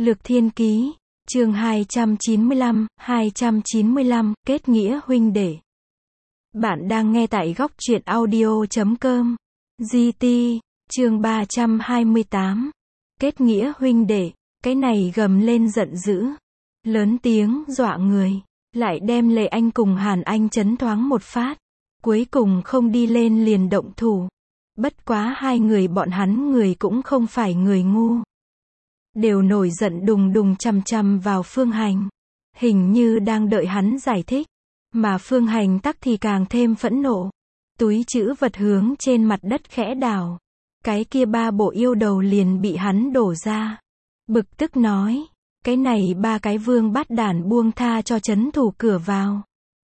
Lược Thiên Ký, chương 295, kết nghĩa huynh đệ. Bạn đang nghe tại góc truyện audio.com. GT, chương 328. Kết nghĩa huynh đệ, cái này gầm lên giận dữ. Lớn tiếng dọa người. Lại đem Lệ Anh cùng Hàn Anh chấn thoáng một phát. Cuối cùng không đi lên liền động thủ. Bất quá hai người bọn hắn người cũng không phải người ngu. Đều nổi giận đùng đùng chằm chằm vào Phương Hành. Hình như đang đợi hắn giải thích. Mà Phương Hành tắc thì càng thêm phẫn nộ. Túi trữ vật hướng trên mặt đất khẽ đảo. Cái kia ba bộ yêu đầu liền bị hắn đổ ra. Bực tức nói. Cái này ba cái vương bát đản buông tha cho trấn thủ cửa vào.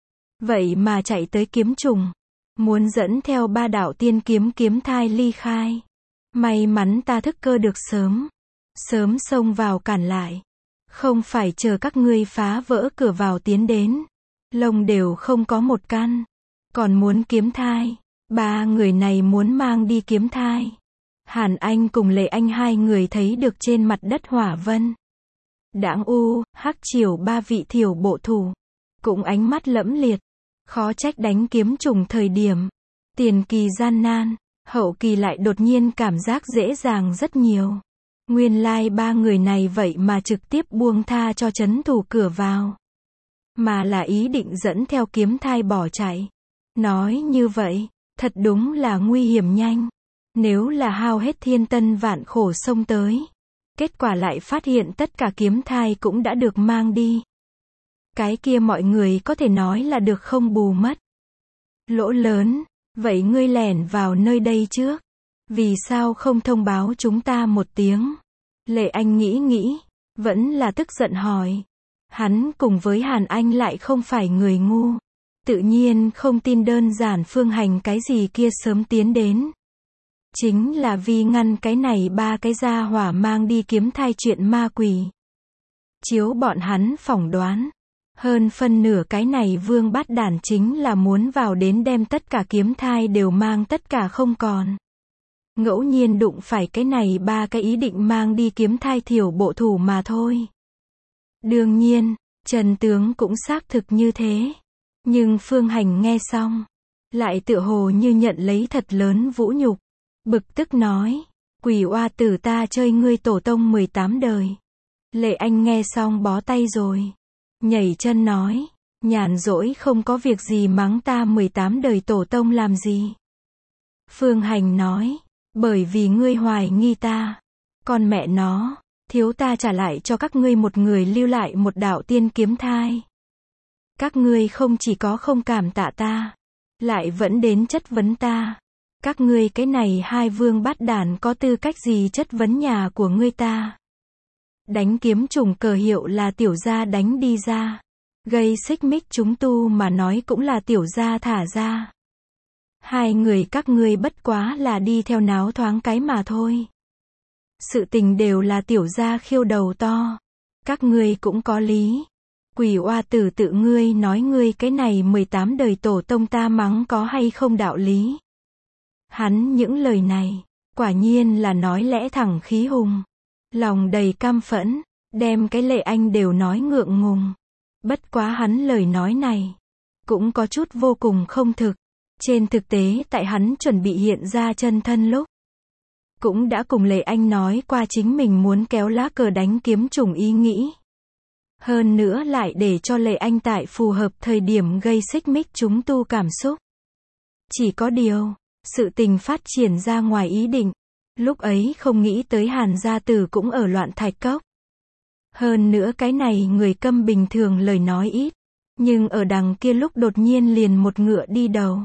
Vậy mà chạy tới kiếm trùng. Muốn dẫn theo ba đạo tiên kiếm kiếm thai ly khai. May mắn ta thức cơ được sớm. Sớm xông vào cản lại. Không phải chờ các ngươi phá vỡ cửa vào tiến đến. Lông đều không có một căn. Còn muốn kiếm thai. Ba người này muốn mang đi kiếm thai. Hàn Anh cùng Lệ Anh hai người thấy được trên mặt đất hỏa vân. Đãng U, Hắc Triều ba vị thiểu bộ thủ. Cũng ánh mắt lẫm liệt. Khó trách đánh kiếm trùng thời điểm. Tiền kỳ gian nan. Hậu kỳ lại đột nhiên cảm giác dễ dàng rất nhiều. Nguyên lai ba người này vậy mà trực tiếp buông tha cho trấn thủ cửa vào. Mà là ý định dẫn theo kiếm thai bỏ chạy. Nói như vậy, thật đúng là nguy hiểm nhanh. Nếu là hao hết thiên tân vạn khổ xông tới. Kết quả lại phát hiện tất cả kiếm thai cũng đã được mang đi. Cái kia mọi người có thể nói là được không bù mất. Lỗ lớn, vậy ngươi lẻn vào nơi đây trước. Vì sao không thông báo chúng ta một tiếng? Lệ Anh nghĩ, vẫn là tức giận hỏi. Hắn cùng với Hàn Anh lại không phải người ngu. Tự nhiên không tin đơn giản Phương Hành cái gì kia sớm tiến đến. Chính là vì ngăn cái này ba cái gia hỏa mang đi kiếm thai chuyện ma quỷ. Chiếu bọn hắn phỏng đoán. Hơn phân nửa cái này vương bát đản chính là muốn vào đến đem tất cả kiếm thai đều mang tất cả không còn. Ngẫu nhiên đụng phải cái này ba cái ý định mang đi kiếm thai thiểu bộ thủ mà thôi. Đương nhiên, Trần tướng cũng xác thực như thế. Nhưng Phương Hành nghe xong, lại tựa hồ như nhận lấy thật lớn vũ nhục. Bực tức nói, quỷ oa tử ta chơi ngươi tổ tông 18 đời. Lệ Anh nghe xong bó tay rồi. Nhảy chân nói, nhàn rỗi không có việc gì mắng ta 18 đời tổ tông làm gì. Phương Hành nói, bởi vì ngươi hoài nghi ta. Con mẹ nó, thiếu ta trả lại cho các ngươi một người lưu lại một đạo tiên kiếm thai. Các ngươi không chỉ có không cảm tạ ta, lại vẫn đến chất vấn ta. Các ngươi cái này hai vương bát đản có tư cách gì chất vấn nhà của ngươi ta. Đánh kiếm trùng cờ hiệu là tiểu gia đánh đi ra. Gây xích mích chúng tu mà nói cũng là tiểu gia thả ra. Hai người các ngươi bất quá là đi theo náo thoáng cái mà thôi. Sự tình đều là tiểu gia khiêu đầu to. Các ngươi cũng có lý. Quỷ oa tử tự ngươi nói ngươi cái này 18 đời tổ tông ta mắng có hay không đạo lý. Hắn những lời này, quả nhiên là nói lẽ thẳng khí hùng. Lòng đầy căm phẫn, đem cái Lệ Anh đều nói ngượng ngùng. Bất quá hắn lời nói này, cũng có chút vô cùng không thực. Trên thực tế tại hắn chuẩn bị hiện ra chân thân lúc, cũng đã cùng Lệ Anh nói qua chính mình muốn kéo lá cờ đánh kiếm trùng ý nghĩ. Hơn nữa lại để cho Lệ Anh tại phù hợp thời điểm gây xích mích chúng tu cảm xúc. Chỉ có điều, sự tình phát triển ra ngoài ý định. Lúc ấy không nghĩ tới Hàn gia tử cũng ở Loạn Thạch Cốc. Hơn nữa cái này người câm bình thường lời nói ít. Nhưng ở đằng kia lúc đột nhiên liền một ngựa đi đầu.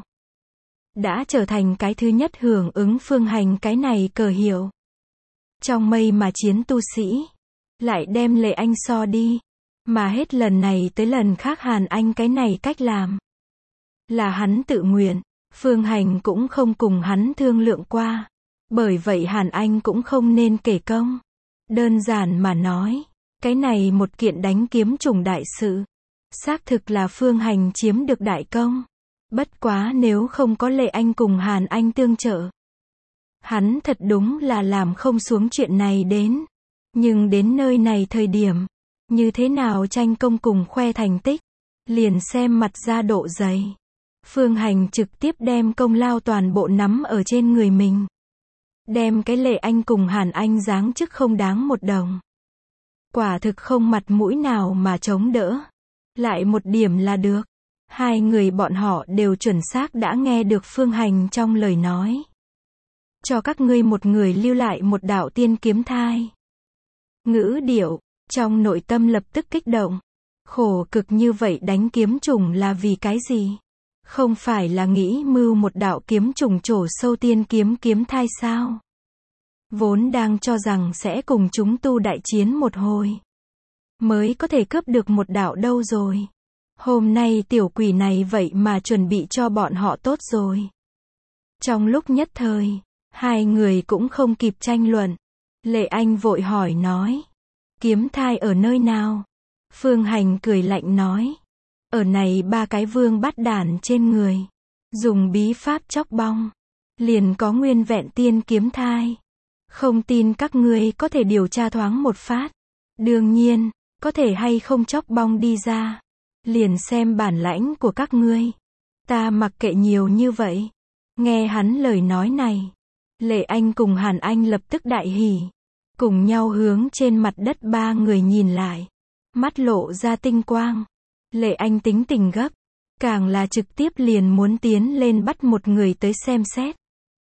Đã trở thành cái thứ nhất hưởng ứng Phương Hành cái này cờ hiệu. Trong mây mà chiến tu sĩ. Lại đem Lệ Anh so đi. Mà hết lần này tới lần khác Hàn Anh cái này cách làm. Là hắn tự nguyện. Phương Hành cũng không cùng hắn thương lượng qua. Bởi vậy Hàn Anh cũng không nên kể công. Đơn giản mà nói. Cái này một kiện đánh kiếm trùng đại sự. Xác thực là Phương Hành chiếm được đại công. Bất quá nếu không có Lệ Anh cùng Hàn Anh tương trợ. Hắn thật đúng là làm không xuống chuyện này đến. Nhưng đến nơi này thời điểm, như thế nào tranh công cùng khoe thành tích, liền xem mặt ra độ dày. Phương Hành trực tiếp đem công lao toàn bộ nắm ở trên người mình. Đem cái Lệ Anh cùng Hàn Anh giáng chức không đáng một đồng. Quả thực không mặt mũi nào mà chống đỡ. Lại một điểm là được. Hai người bọn họ đều chuẩn xác đã nghe được Phương Hành trong lời nói. Cho các ngươi một người lưu lại một đạo tiên kiếm thai. Ngữ điệu, trong nội tâm lập tức kích động. Khổ cực như vậy đánh kiếm trùng là vì cái gì? Không phải là nghĩ mưu một đạo kiếm trùng trổ sâu tiên kiếm kiếm thai sao? Vốn đang cho rằng sẽ cùng chúng tu đại chiến một hồi. Mới có thể cướp được một đạo đâu rồi. Hôm nay tiểu quỷ này vậy mà chuẩn bị cho bọn họ tốt rồi. Trong lúc nhất thời, hai người cũng không kịp tranh luận. Lệ Anh vội hỏi nói. Kiếm thai ở nơi nào? Phương Hành cười lạnh nói. Ở này ba cái vương bát đản trên người. Dùng bí pháp chóc bong. Liền có nguyên vẹn tiên kiếm thai. Không tin các ngươi có thể điều tra thoáng một phát. Đương nhiên, có thể hay không chóc bong đi ra. Liền xem bản lãnh của các ngươi. Ta mặc kệ nhiều như vậy. Nghe hắn lời nói này. Lệ Anh cùng Hàn Anh lập tức đại hỉ. Cùng nhau hướng trên mặt đất ba người nhìn lại. Mắt lộ ra tinh quang. Lệ Anh tính tình gấp. Càng là trực tiếp liền muốn tiến lên bắt một người tới xem xét.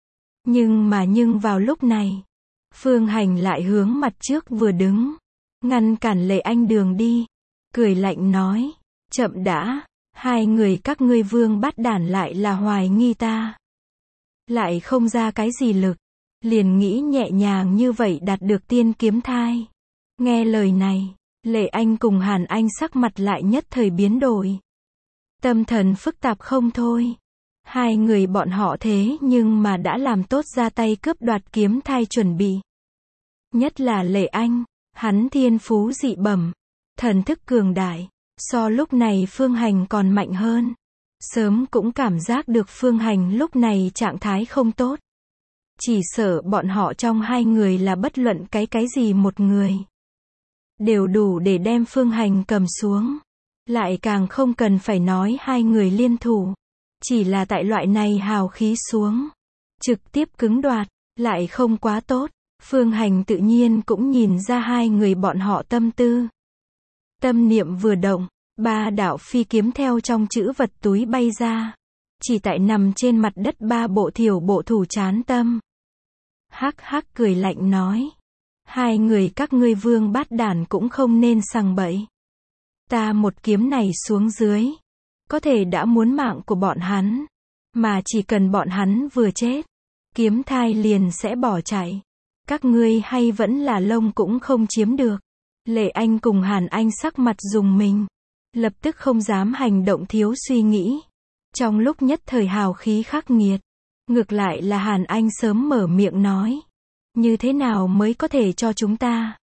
Nhưng vào lúc này. Phương Hành lại hướng mặt trước vừa đứng. Ngăn cản Lệ Anh đường đi. Cười lạnh nói. Chậm đã. Hai người các ngươi vương bát đản lại là hoài nghi ta. Lại không ra cái gì lực. Liền nghĩ nhẹ nhàng như vậy đạt được tiên kiếm thai. Nghe lời này. Lệ Anh cùng Hàn Anh sắc mặt lại nhất thời biến đổi. Tâm thần phức tạp không thôi. Hai người bọn họ thế nhưng mà đã làm tốt ra tay cướp đoạt kiếm thai chuẩn bị. Nhất là Lệ Anh, hắn thiên phú dị bẩm, thần thức cường đại, so lúc này Phương Hành còn mạnh hơn. Sớm cũng cảm giác được Phương Hành lúc này trạng thái không tốt. Chỉ sợ bọn họ trong hai người là bất luận cái gì một người. Đều đủ để đem Phương Hành cầm xuống. Lại càng không cần phải nói hai người liên thủ. Chỉ là tại loại này hào khí xuống. Trực tiếp cứng đoạt, lại không quá tốt. Phương Hành tự nhiên cũng nhìn ra hai người bọn họ tâm tư. Tâm niệm vừa động, ba đạo phi kiếm theo trong chữ vật túi bay ra. Chỉ tại nằm trên mặt đất ba bộ thiểu bộ thủ chán tâm. Hắc hắc cười lạnh nói. Hai người các ngươi vương bát đản cũng không nên sằng bậy. Ta một kiếm này xuống dưới. Có thể đã muốn mạng của bọn hắn. Mà chỉ cần bọn hắn vừa chết. Kiếm thai liền sẽ bỏ chạy. Các ngươi hay vẫn là lông cũng không chiếm được. Lệ Anh cùng Hàn Anh sắc mặt rùng mình. Lập tức không dám hành động thiếu suy nghĩ. Trong lúc nhất thời hào khí khắc nghiệt. Ngược lại là Hàn Anh sớm mở miệng nói. Như thế nào mới có thể cho chúng ta?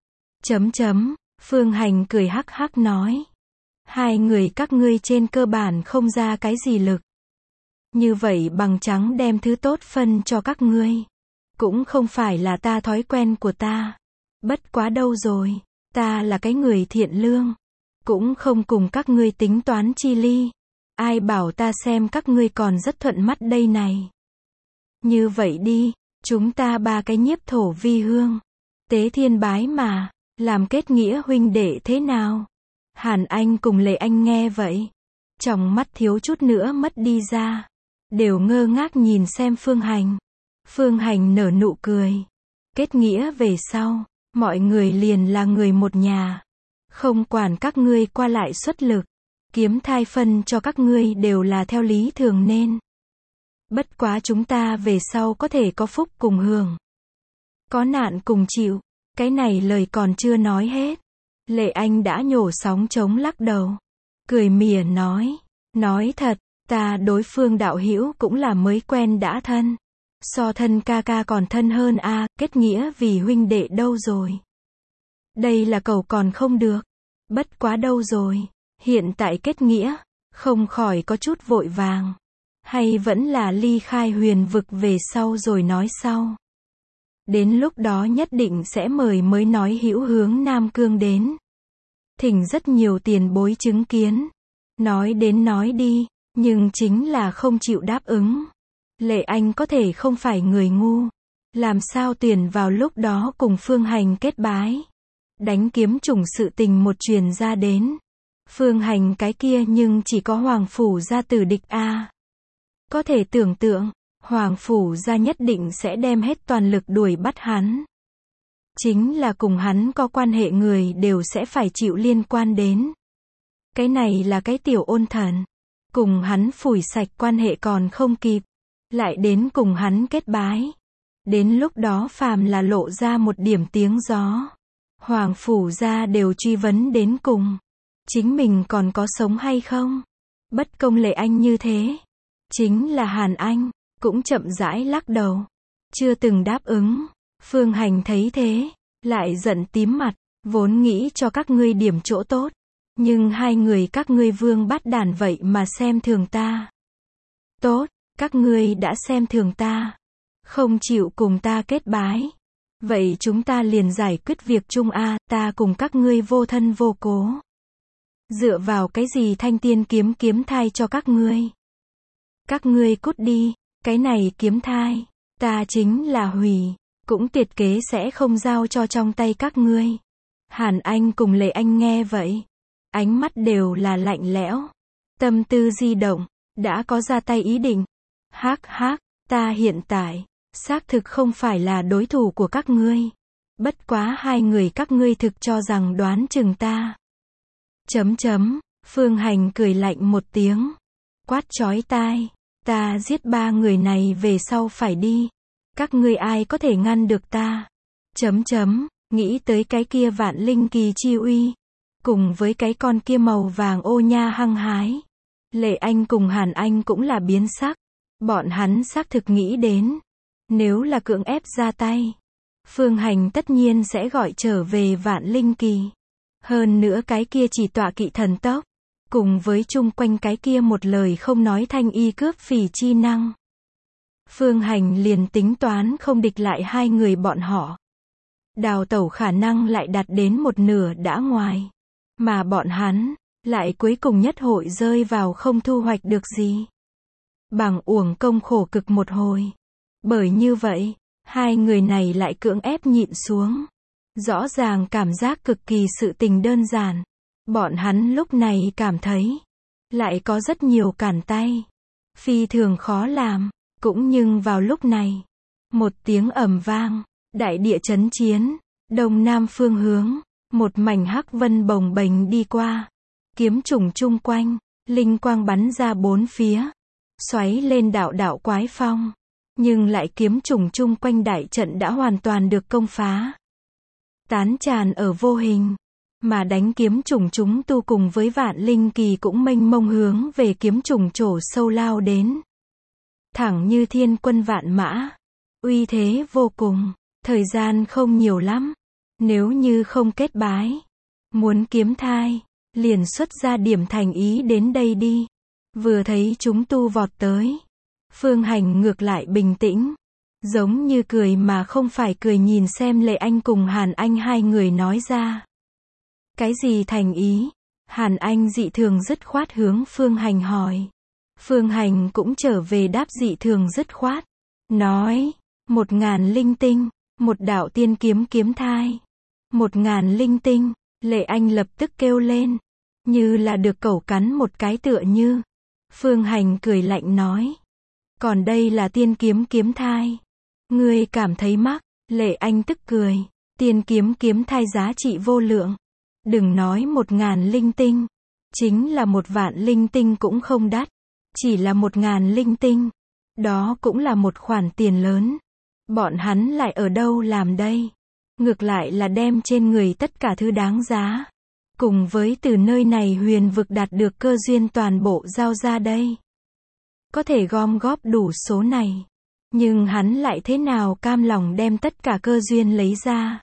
Phương Hành cười hắc hắc nói. Hai người các ngươi trên cơ bản không ra cái gì lực. Như vậy bằng trắng đem thứ tốt phân cho các ngươi. Cũng không phải là ta thói quen của ta. Bất quá đâu rồi. Ta là cái người thiện lương. Cũng không cùng các ngươi tính toán chi ly. Ai bảo ta xem các ngươi còn rất thuận mắt đây này. Như vậy đi. Chúng ta ba cái nhiếp thổ vi hương. Tế thiên bái mà. Làm kết nghĩa huynh đệ thế nào? Hàn Anh cùng Lệ Anh nghe vậy. Trong mắt thiếu chút nữa mất đi ra. Đều ngơ ngác nhìn xem Phương Hành. Phương Hành nở nụ cười. Kết nghĩa về sau. Mọi người liền là người một nhà. Không quản các ngươi qua lại xuất lực. Kiếm thai phân cho các ngươi đều là theo lý thường nên. Bất quá chúng ta về sau có thể có phúc cùng hưởng. Có nạn cùng chịu. Cái này lời còn chưa nói hết. Lệ Anh đã nhổ sóng trống lắc đầu. Cười mỉa nói. Nói thật, ta đối phương đạo hữu cũng là mới quen đã thân. So thân ca ca còn thân hơn a, kết nghĩa vì huynh đệ đâu rồi. Đây là cầu còn không được. Bất quá đâu rồi. Hiện tại kết nghĩa. Không khỏi có chút vội vàng. Hay vẫn là ly khai huyền vực về sau rồi nói sau. Đến lúc đó nhất định sẽ mời mới nói hữu hướng Nam Cương đến. Thỉnh rất nhiều tiền bối chứng kiến. Nói đến nói đi, nhưng chính là không chịu đáp ứng. Lệ Anh có thể không phải người ngu. Làm sao tuyển vào lúc đó cùng Phương Hành kết bái. Đánh kiếm chủng sự tình một truyền ra đến. Phương Hành cái kia nhưng chỉ có Hoàng Phủ gia tử địch a. Có thể tưởng tượng, Hoàng Phủ gia nhất định sẽ đem hết toàn lực đuổi bắt hắn. Chính là cùng hắn có quan hệ người đều sẽ phải chịu liên quan đến. Cái này là cái tiểu ôn thần. Cùng hắn phủi sạch quan hệ còn không kịp. Lại đến cùng hắn kết bái. Đến lúc đó phàm là lộ ra một điểm tiếng gió. Hoàng Phủ gia đều truy vấn đến cùng. Chính mình còn có sống hay không? Bất công Lệ Anh như thế. Chính là Hàn Anh, cũng chậm rãi lắc đầu. Chưa từng đáp ứng. Phương Hành thấy thế, lại giận tím mặt, vốn nghĩ cho các ngươi điểm chỗ tốt. Nhưng hai người các ngươi vương bắt đàn vậy mà xem thường ta. Tốt, các ngươi đã xem thường ta. Không chịu cùng ta kết bái. Vậy chúng ta liền giải quyết việc chung a, ta cùng các ngươi vô thân vô cố. Dựa vào cái gì thanh tiên kiếm kiếm thai cho các ngươi? Các ngươi cút đi, cái này kiếm thai, ta chính là hủy, cũng tuyệt kế sẽ không giao cho trong tay các ngươi. Hàn Anh cùng Lệ Anh nghe vậy, ánh mắt đều là lạnh lẽo, tâm tư di động, đã có ra tay ý định. Hắc hắc, ta hiện tại, xác thực không phải là đối thủ của các ngươi. Bất quá hai người các ngươi thực cho rằng đoán chừng ta. Phương Hành cười lạnh một tiếng. Quát chói tai. Ta giết ba người này về sau phải đi. Các ngươi ai có thể ngăn được ta? Nghĩ tới cái kia vạn linh kỳ chi uy. Cùng với cái con kia màu vàng ô nha hăng hái. Lệ Anh cùng Hàn Anh cũng là biến sắc. Bọn hắn xác thực nghĩ đến. Nếu là cưỡng ép ra tay. Phương Hành tất nhiên sẽ gọi trở về vạn linh kỳ. Hơn nữa cái kia chỉ tọa kỵ thần tốc. Cùng với chung quanh cái kia một lời không nói thanh y cướp phỉ chi năng. Phương Hành liền tính toán không địch lại hai người bọn họ. Đào tẩu khả năng lại đạt đến một nửa đã ngoài. Mà bọn hắn, lại cuối cùng nhất hội rơi vào không thu hoạch được gì. Bằng uổng công khổ cực một hồi. Bởi như vậy, hai người này lại cưỡng ép nhịn xuống. Rõ ràng cảm giác cực kỳ sự tình đơn giản. Bọn hắn lúc này cảm thấy, lại có rất nhiều cản tay. Phi thường khó làm, cũng nhưng vào lúc này, một tiếng ầm vang, đại địa chấn chiến, đông nam phương hướng, một mảnh hắc vân bồng bềnh đi qua. Kiếm trùng chung quanh, linh quang bắn ra bốn phía, xoáy lên đạo đạo quái phong. Nhưng lại kiếm trùng chung quanh đại trận đã hoàn toàn được công phá. Tán tràn ở vô hình. Mà đánh kiếm trùng chúng tu cùng với vạn linh kỳ cũng mênh mông hướng về kiếm trùng trổ sâu lao đến. Thẳng như thiên quân vạn mã. Uy thế vô cùng. Thời gian không nhiều lắm. Nếu như không kết bái. Muốn kiếm thai. Liền xuất ra điểm thành ý đến đây đi. Vừa thấy chúng tu vọt tới. Phương Hành ngược lại bình tĩnh. Giống như cười mà không phải cười nhìn xem Lệ Anh cùng Hàn Anh hai người nói ra. Cái gì thành ý? Hàn Anh dị thường dứt khoát hướng Phương Hành hỏi. Phương Hành cũng trở về đáp dị thường dứt khoát. Nói, 1000 linh tinh, một đạo tiên kiếm kiếm thai. 1000 linh tinh, Lệ Anh lập tức kêu lên. Như là được cẩu cắn một cái tựa như. Phương Hành cười lạnh nói. Còn đây là tiên kiếm kiếm thai. Ngươi cảm thấy mắc, Lệ Anh tức cười. Tiên kiếm kiếm thai giá trị vô lượng. Đừng nói 1000 linh tinh. Chính là 1.000.000 linh tinh cũng không đắt. Chỉ là 1000 linh tinh. Đó cũng là một khoản tiền lớn. Bọn hắn lại ở đâu làm đây? Ngược lại là đem trên người tất cả thứ đáng giá. Cùng với từ nơi này huyền vực đạt được cơ duyên toàn bộ giao ra đây. Có thể gom góp đủ số này. Nhưng hắn lại thế nào cam lòng đem tất cả cơ duyên lấy ra.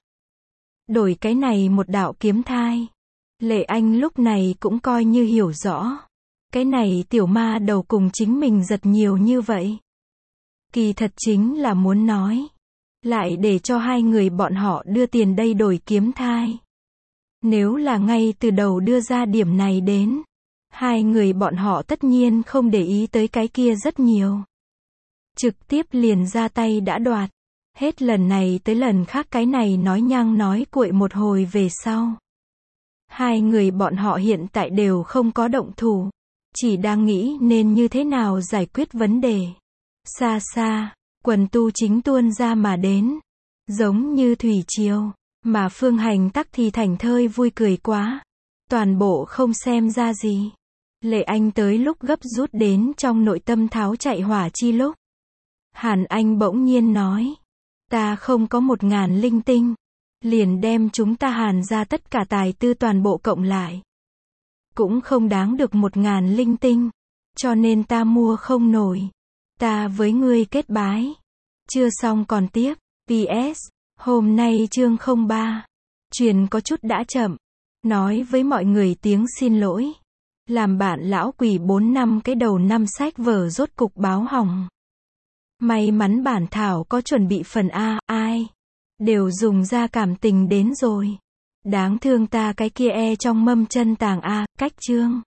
Đổi cái này một đạo kiếm thai. Lệ Anh lúc này cũng coi như hiểu rõ. Cái này tiểu ma đầu cùng chính mình giật nhiều như vậy. Kỳ thật chính là muốn nói. lại để cho hai người bọn họ đưa tiền đây đổi kiếm thai. Nếu là ngay từ đầu đưa ra điểm này đến, hai người bọn họ tất nhiên không để ý tới cái kia rất nhiều. Trực tiếp liền ra tay đã đoạt. Hết lần này tới lần khác cái này nói nhăng nói cuội một hồi về sau. Hai người bọn họ hiện tại đều không có động thủ. Chỉ đang nghĩ nên như thế nào giải quyết vấn đề. Xa xa, quần tu chính tuôn ra mà đến. Giống như thủy triều. Mà Phương Hành tắc thì thảnh thơi vui cười quá. Toàn bộ không xem ra gì. Lệ Anh tới lúc gấp rút đến trong nội tâm tháo chạy hỏa chi lúc. Hàn Anh bỗng nhiên nói. Ta không có 1000 linh tinh. Liền đem chúng ta Hàn ra tất cả tài tư toàn bộ cộng lại. Cũng không đáng được 1000 linh tinh. Cho nên ta mua không nổi. Ta với ngươi kết bái. Chưa xong còn tiếp. PS. Hôm nay chương 03. Truyền có chút đã chậm. Nói với mọi người tiếng xin lỗi. Làm bạn lão quỷ 4 năm cái đầu năm sách vở rốt cục báo hỏng. May mắn bản thảo có chuẩn bị phần A, ai đều dùng ra cảm tình đến rồi. Đáng thương ta cái kia trong mâm chân tàng A, cách chương.